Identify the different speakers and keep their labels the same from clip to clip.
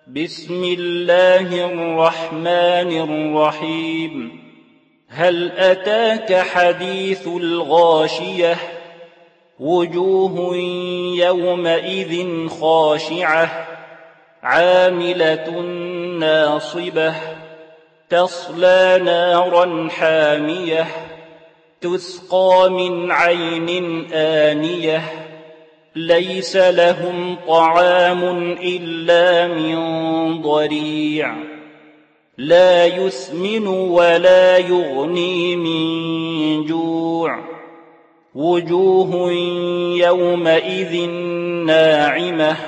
Speaker 1: بسم الله الرحمن الرحيم. هل أتاك حديث الغاشية؟ وجوه يومئذ خاشعة عاملة ناصبة تصلى نارا حامية تسقى من عين آنية ليس لهم طعام إلا من ضريع لا يسمن ولا يغني من جوع وجوه يومئذ ناعمة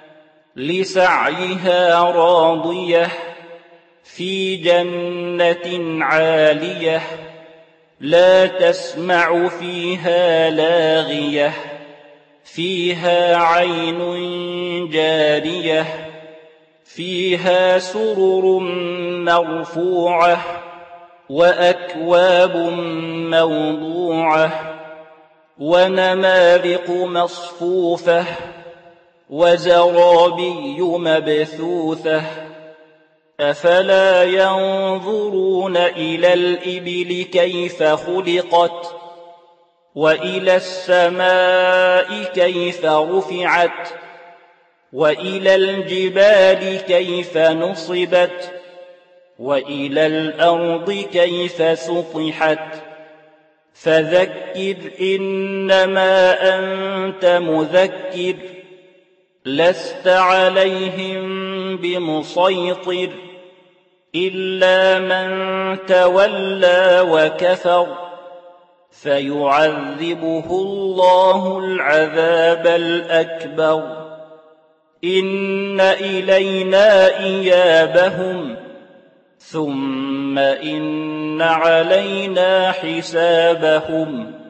Speaker 1: لسعيها راضية في جنة عالية لا تسمع فيها لاغية فيها عين جارية فيها سرر مرفوعة وأكواب موضوعة ونمارق مصفوفة وزرابي مبثوثة أفلا ينظرون إلى الإبل كيف خلقت وإلى السماء كيف رفعت وإلى الجبال كيف نصبت وإلى الأرض كيف سطحت فذكر إنما أنت مذكر لست عليهم بمسيطر إلا من تولى وكفر فيعذبه الله العذاب الأكبر إن إلينا إيابهم ثم إن علينا حسابهم